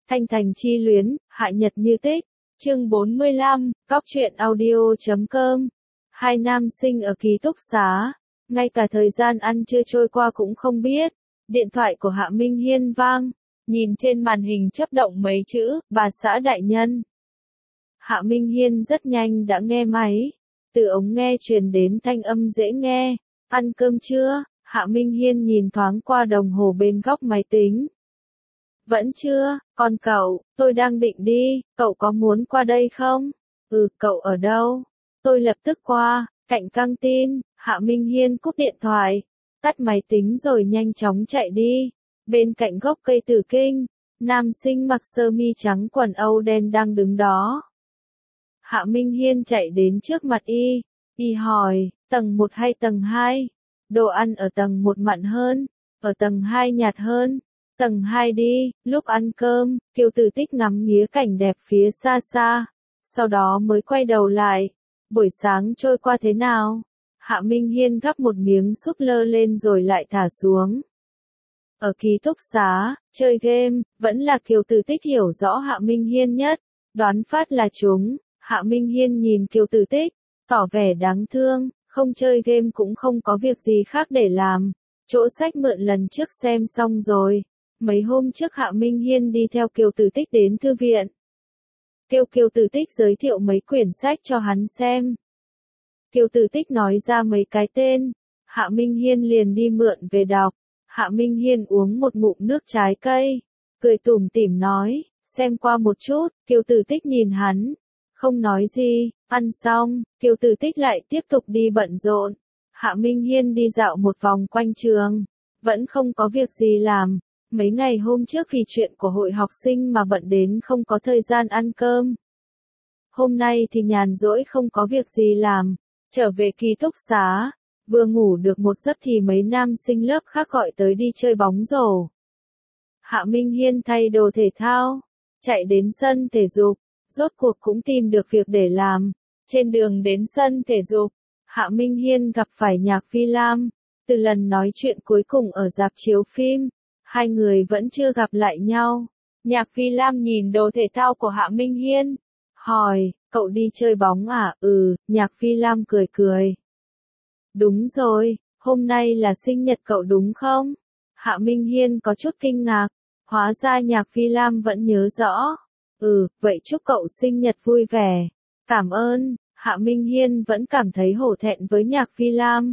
Thanh Thành chi luyến, Hạ Nhật như tích. Chương 45, Cóc truyện audio.com. Hai nam sinh ở ký túc xá, ngay cả thời gian ăn trưa trôi qua cũng không biết. Điện thoại của Hạ Minh Hiên vang, nhìn trên màn hình chớp động mấy chữ, bà xã đại nhân. Hạ Minh Hiên rất nhanh đã nghe máy, từ ống nghe truyền đến thanh âm dễ nghe, ăn cơm chưa? Hạ Minh Hiên nhìn thoáng qua đồng hồ bên góc máy tính. Vẫn chưa, còn cậu, tôi đang định đi, cậu có muốn qua đây không? Cậu ở đâu? Tôi lập tức qua, cạnh căng tin. Hạ Minh Hiên cúp điện thoại, tắt máy tính rồi nhanh chóng chạy đi. Bên cạnh gốc cây tử kinh, nam sinh mặc sơ mi trắng quần âu đen đang đứng đó. Hạ Minh Hiên chạy đến trước mặt y hỏi, tầng 1 hay tầng 2? Đồ ăn ở tầng 1 mặn hơn, ở tầng 2 nhạt hơn. Tầng 2 đi. Lúc ăn cơm, Kiều Tử Tích ngắm nghía cảnh đẹp phía xa xa, sau đó mới quay đầu lại. Buổi sáng trôi qua thế nào? Hạ Minh Hiên gắp một miếng súp lơ lên rồi lại thả xuống. Ở ký túc xá, chơi game, vẫn là Kiều Tử Tích hiểu rõ Hạ Minh Hiên nhất, đoán phát là chúng. Hạ Minh Hiên nhìn Kiều Tử Tích, tỏ vẻ đáng thương, không chơi game cũng không có việc gì khác để làm. Chỗ sách mượn lần trước xem xong rồi. Mấy hôm trước Hạ Minh Hiên đi theo Kiều Tử Tích đến thư viện. Kiều Tử Tích giới thiệu mấy quyển sách cho hắn xem. Kiều Tử Tích nói ra mấy cái tên, Hạ Minh Hiên liền đi mượn về đọc. Hạ Minh Hiên uống một ngụm nước trái cây, cười tủm tỉm nói, xem qua một chút. Kiều Tử Tích nhìn hắn, không nói gì. Ăn xong, Kiều Tử Tích lại tiếp tục đi bận rộn. Hạ Minh Hiên đi dạo một vòng quanh trường, vẫn không có việc gì làm. Mấy ngày hôm trước vì chuyện của hội học sinh mà bận đến không có thời gian ăn cơm. Hôm nay thì nhàn rỗi không có việc gì làm, trở về ký túc xá, vừa ngủ được một giấc thì mấy nam sinh lớp khác gọi tới đi chơi bóng rổ. Hạ Minh Hiên thay đồ thể thao, chạy đến sân thể dục, rốt cuộc cũng tìm được việc để làm. Trên đường đến sân thể dục, Hạ Minh Hiên gặp phải Nhạc Phi Lam. Từ lần nói chuyện cuối cùng ở rạp chiếu phim, hai người vẫn chưa gặp lại nhau. Nhạc Phi Lam nhìn đồ thể thao của Hạ Minh Hiên, hỏi, cậu đi chơi bóng à? Nhạc Phi Lam cười cười. Đúng rồi, hôm nay là sinh nhật cậu đúng không? Hạ Minh Hiên có chút kinh ngạc, hóa ra Nhạc Phi Lam vẫn nhớ rõ. Vậy chúc cậu sinh nhật vui vẻ. Cảm ơn. Hạ Minh Hiên vẫn cảm thấy hổ thẹn với Nhạc Phi Lam.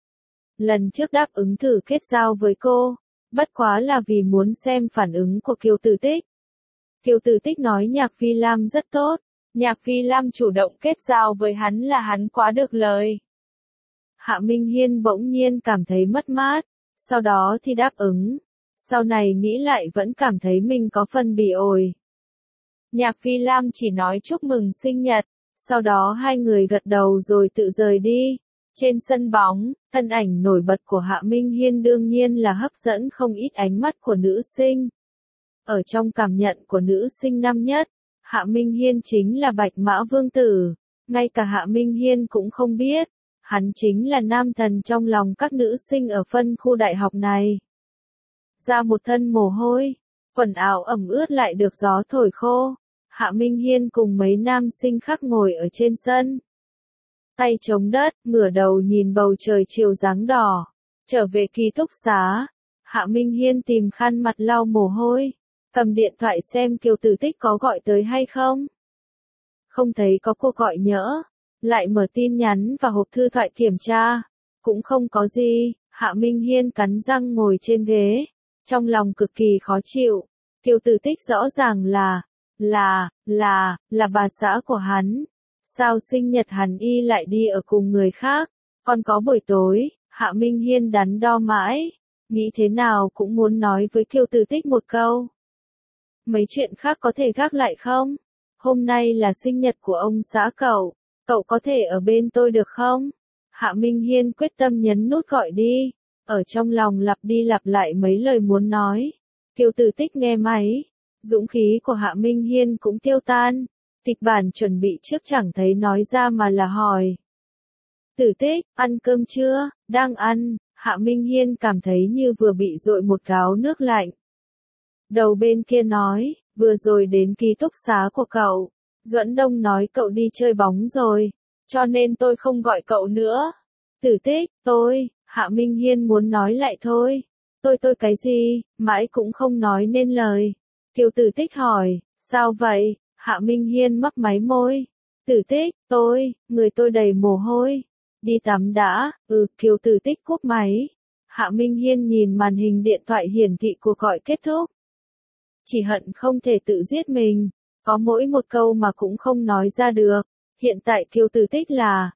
Lần trước đáp ứng thử kết giao với cô, bất quá là vì muốn xem phản ứng của Kiều Tử Tích. Kiều Tử Tích nói Nhạc Phi Lam rất tốt, Nhạc Phi Lam chủ động kết giao với hắn là hắn quá được lời. Hạ Minh Hiên bỗng nhiên cảm thấy mất mát, sau đó thì đáp ứng. Sau này nghĩ lại vẫn cảm thấy mình có phần bị ổi. Nhạc Phi Lam chỉ nói chúc mừng sinh nhật, sau đó hai người gật đầu rồi tự rời đi. Trên sân bóng, thân ảnh nổi bật của Hạ Minh Hiên đương nhiên là hấp dẫn không ít ánh mắt của nữ sinh. Ở trong cảm nhận của nữ sinh năm nhất, Hạ Minh Hiên chính là Bạch Mã Vương Tử. Ngay cả Hạ Minh Hiên cũng không biết, hắn chính là nam thần trong lòng các nữ sinh ở phân khu đại học này. Ra một thân mồ hôi, quần áo ẩm ướt lại được gió thổi khô. Hạ Minh Hiên cùng mấy nam sinh khác ngồi ở trên sân. Tay chống đất, ngửa đầu nhìn bầu trời chiều dáng đỏ. Trở về ký túc xá, Hạ Minh Hiên tìm khăn mặt lau mồ hôi, cầm điện thoại xem Kiều Tử Tích có gọi tới hay không. Không thấy có cuộc gọi nhỡ, lại mở tin nhắn và hộp thư thoại kiểm tra, cũng không có gì. Hạ Minh Hiên cắn răng ngồi trên ghế, trong lòng cực kỳ khó chịu. Kiều Tử Tích rõ ràng là bà xã của hắn. Sao sinh nhật hắn y lại đi ở cùng người khác? Còn có buổi tối, Hạ Minh Hiên đắn đo mãi, nghĩ thế nào cũng muốn nói với Kiều Tử Tích một câu. Mấy chuyện khác có thể gác lại không? Hôm nay là sinh nhật của ông xã cậu có thể ở bên tôi được không? Hạ Minh Hiên quyết tâm nhấn nút gọi đi, ở trong lòng lặp đi lặp lại mấy lời muốn nói. Kiều Tử Tích nghe máy, dũng khí của Hạ Minh Hiên cũng tiêu tan. Kịch bản chuẩn bị trước chẳng thấy nói ra mà là hỏi. Tử Tích, ăn cơm chưa? Đang ăn. Hạ Minh Hiên cảm thấy như vừa bị dội một gáo nước lạnh. Đầu bên kia nói, vừa rồi đến ký túc xá của cậu. Duẫn Đông nói cậu đi chơi bóng rồi, cho nên tôi không gọi cậu nữa. Tử Tích, Hạ Minh Hiên muốn nói lại thôi. Tôi cái gì, mãi cũng không nói nên lời. Kiều Tử Tích hỏi, sao vậy? Hạ Minh Hiên mấp máy môi. Tử Tích, người tôi đầy mồ hôi. Đi tắm đã, Kiều Tử Tích cúp máy. Hạ Minh Hiên nhìn màn hình điện thoại hiển thị cuộc gọi kết thúc. Chỉ hận không thể tự giết mình, có mỗi một câu mà cũng không nói ra được. Hiện tại Kiều Tử Tích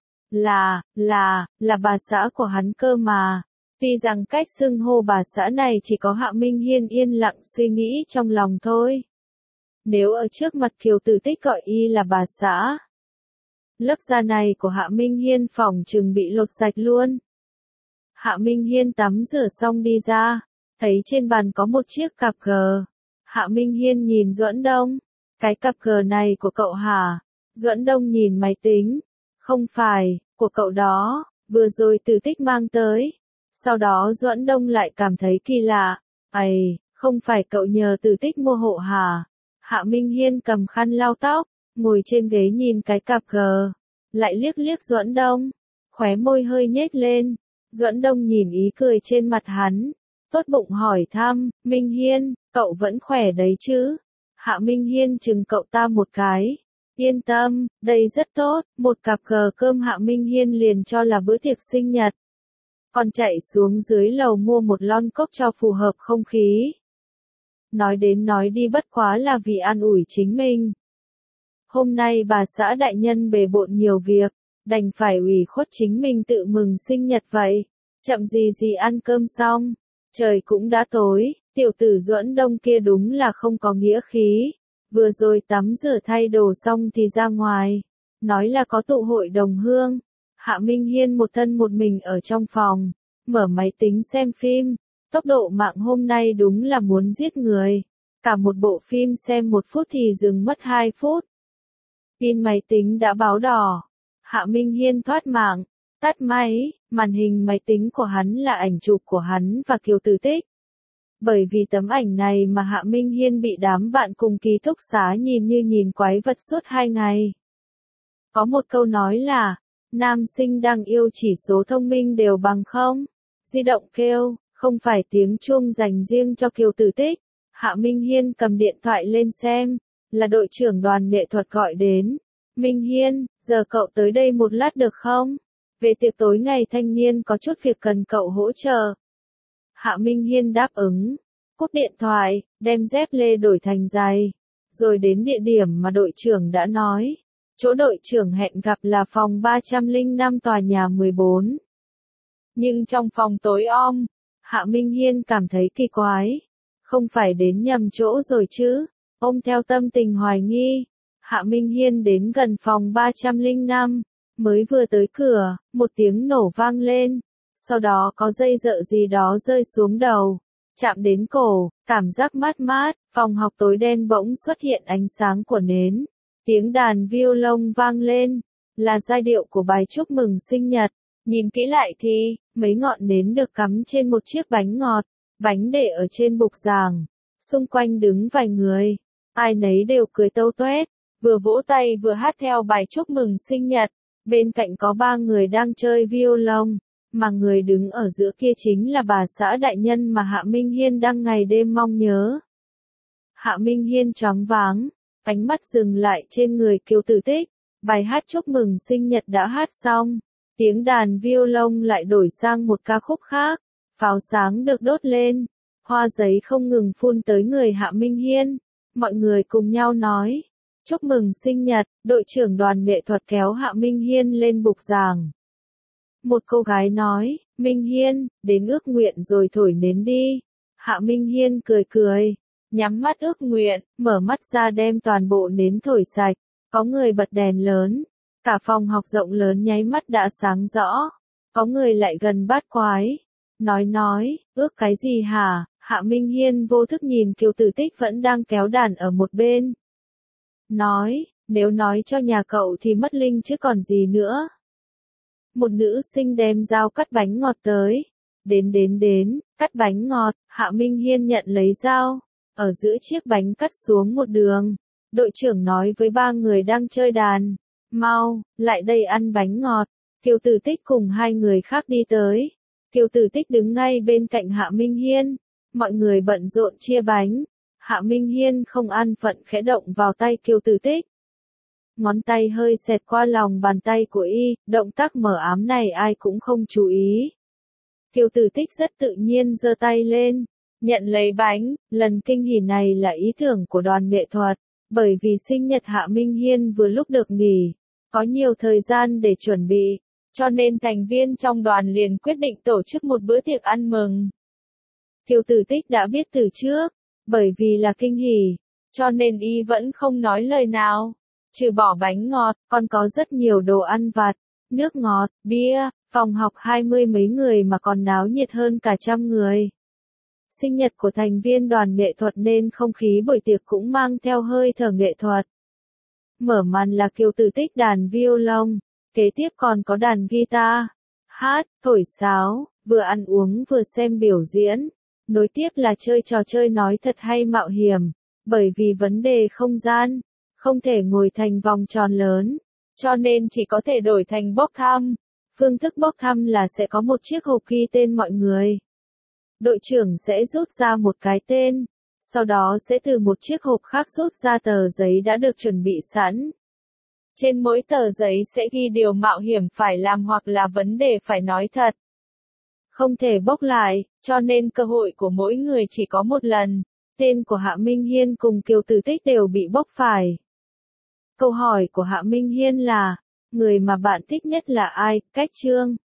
là bà xã của hắn cơ mà. Tuy rằng cách xưng hô bà xã này chỉ có Hạ Minh Hiên yên lặng suy nghĩ trong lòng thôi. Nếu ở trước mặt Kiều Tử Tích gọi y là bà xã, lớp da này của Hạ Minh Hiên phỏng chừng bị lột sạch luôn. Hạ Minh Hiên tắm rửa xong đi ra, thấy trên bàn có một chiếc cặp cờ. Hạ Minh Hiên nhìn Duẫn Đông, cái cặp cờ này của cậu hả? Duẫn Đông nhìn máy tính, không phải, của cậu đó, vừa rồi Tử Tích mang tới. Sau đó Duẫn Đông lại cảm thấy kỳ lạ, không phải cậu nhờ Tử Tích mua hộ hả? Hạ Minh Hiên cầm khăn lau tóc, ngồi trên ghế nhìn cái cặp cờ, lại liếc liếc Duẫn Đông, khóe môi hơi nhếch lên. Duẫn Đông nhìn ý cười trên mặt hắn, tốt bụng hỏi thăm, Minh Hiên, cậu vẫn khỏe đấy chứ? Hạ Minh Hiên chừng cậu ta một cái. Yên tâm, đây rất tốt, một cặp cờ cơm Hạ Minh Hiên liền cho là bữa tiệc sinh nhật. Còn chạy xuống dưới lầu mua một lon cốc cho phù hợp không khí. Nói đến nói đi bất quá là vì an ủi chính mình. Hôm nay bà xã đại nhân bề bộn nhiều việc, đành phải ủy khuất chính mình tự mừng sinh nhật vậy. Chậm gì ăn cơm xong, trời cũng đã tối, tiểu tử Duẫn Đông kia đúng là không có nghĩa khí. Vừa rồi tắm rửa thay đồ xong thì ra ngoài, nói là có tụ hội đồng hương. Hạ Minh Hiên một thân một mình ở trong phòng, mở máy tính xem phim. Tốc độ mạng hôm nay đúng là muốn giết người. Cả một bộ phim xem 1 phút thì dừng mất 2 phút. Pin máy tính đã báo đỏ. Hạ Minh Hiên thoát mạng, tắt máy, màn hình máy tính của hắn là ảnh chụp của hắn và Kiều Tử Tích. Bởi vì tấm ảnh này mà Hạ Minh Hiên bị đám bạn cùng ký túc xá nhìn như nhìn quái vật suốt 2 ngày. Có một câu nói là, nam sinh đang yêu chỉ số thông minh đều bằng không. Di động kêu, không phải tiếng chuông dành riêng cho Kiều Tử Tích. Hạ Minh Hiên cầm điện thoại lên xem, là đội trưởng đoàn nghệ thuật gọi đến. Minh Hiên, giờ cậu tới đây một lát được không? Về tiệc tối ngày thanh niên có chút việc cần cậu hỗ trợ. Hạ Minh Hiên đáp ứng, cúp điện thoại, đem dép lê đổi thành giày, rồi đến địa điểm mà đội trưởng đã nói. Chỗ đội trưởng hẹn gặp là phòng 305 tòa nhà 14. Nhưng trong phòng tối om, Hạ Minh Hiên cảm thấy kỳ quái. Không phải đến nhầm chỗ rồi chứ? Ôm theo tâm tình hoài nghi, Hạ Minh Hiên đến gần phòng 305, mới vừa tới cửa, một tiếng nổ vang lên. Sau đó có dây dợ gì đó rơi xuống đầu, chạm đến cổ, cảm giác mát mát, phòng học tối đen bỗng xuất hiện ánh sáng của nến. Tiếng đàn violon vang lên, là giai điệu của bài chúc mừng sinh nhật. Nhìn kỹ lại thì, mấy ngọn nến được cắm trên một chiếc bánh ngọt, bánh để ở trên bục giảng. Xung quanh đứng vài người, ai nấy đều cười tâu tuét, vừa vỗ tay vừa hát theo bài chúc mừng sinh nhật. Bên cạnh có 3 người đang chơi violon, mà người đứng ở giữa kia chính là bà xã đại nhân mà Hạ Minh Hiên đang ngày đêm mong nhớ. Hạ Minh Hiên choáng váng, ánh mắt dừng lại trên người Kiều Tử Tích. Bài hát chúc mừng sinh nhật đã hát xong, tiếng đàn violon lại đổi sang một ca khúc khác. Pháo sáng được đốt lên, hoa giấy không ngừng phun tới người Hạ Minh Hiên. Mọi người cùng nhau nói, chúc mừng sinh nhật. Đội trưởng đoàn nghệ thuật kéo Hạ Minh Hiên lên bục giảng. Một cô gái nói, Minh Hiên, đến ước nguyện rồi thổi nến đi. Hạ Minh Hiên cười cười, nhắm mắt ước nguyện, mở mắt ra đem toàn bộ nến thổi sạch. Có người bật đèn lớn, cả phòng học rộng lớn nháy mắt đã sáng rõ. Có người lại gần bát quái, nói, ước cái gì hả? Hạ Minh Hiên vô thức nhìn Kiều Tử Tích vẫn đang kéo đàn ở một bên. Nói, nếu nói cho nhà cậu thì mất linh chứ còn gì nữa. Một nữ sinh đem dao cắt bánh ngọt tới. Đến, cắt bánh ngọt. Hạ Minh Hiên nhận lấy dao. ở giữa chiếc bánh cắt xuống một đường. Đội trưởng nói với ba người đang chơi đàn, mau, lại đây ăn bánh ngọt. Kiều Tử Tích cùng hai người khác đi tới. Kiều Tử Tích đứng ngay bên cạnh Hạ Minh Hiên. Mọi người bận rộn chia bánh. Hạ Minh Hiên không an phận khẽ động vào tay Kiều Tử Tích. Ngón tay hơi xẹt qua lòng bàn tay của y, động tác mở ám này ai cũng không chú ý. Kiều Tử Tích rất tự nhiên giơ tay lên, nhận lấy bánh, lần kinh hỉ này là ý tưởng của đoàn nghệ thuật, bởi vì sinh nhật Hạ Minh Hiên vừa lúc được nghỉ, có nhiều thời gian để chuẩn bị, cho nên thành viên trong đoàn liền quyết định tổ chức một bữa tiệc ăn mừng. Kiều Tử Tích đã biết từ trước, bởi vì là kinh hỉ, cho nên y vẫn không nói lời nào. Trừ bỏ bánh ngọt, còn có rất nhiều đồ ăn vặt, nước ngọt, bia, phòng học 20 mấy người mà còn náo nhiệt hơn cả 100 người. Sinh nhật của thành viên đoàn nghệ thuật nên không khí buổi tiệc cũng mang theo hơi thở nghệ thuật. Mở màn là Kiều Tử Tích đàn violon, kế tiếp còn có đàn guitar, hát, thổi sáo, vừa ăn uống vừa xem biểu diễn. Nối tiếp là chơi trò chơi nói thật hay mạo hiểm, bởi vì vấn đề không gian. Không thể ngồi thành vòng tròn lớn, cho nên chỉ có thể đổi thành bốc thăm. Phương thức bốc thăm là sẽ có một chiếc hộp ghi tên mọi người. Đội trưởng sẽ rút ra một cái tên, sau đó sẽ từ một chiếc hộp khác rút ra tờ giấy đã được chuẩn bị sẵn. Trên mỗi tờ giấy sẽ ghi điều mạo hiểm phải làm hoặc là vấn đề phải nói thật. Không thể bốc lại, cho nên cơ hội của mỗi người chỉ có một lần. Tên của Hạ Minh Hiên cùng Kiều Tử Tích đều bị bốc phải. Câu hỏi của Hạ Minh Hiên là, người mà bạn thích nhất là ai? Cách chương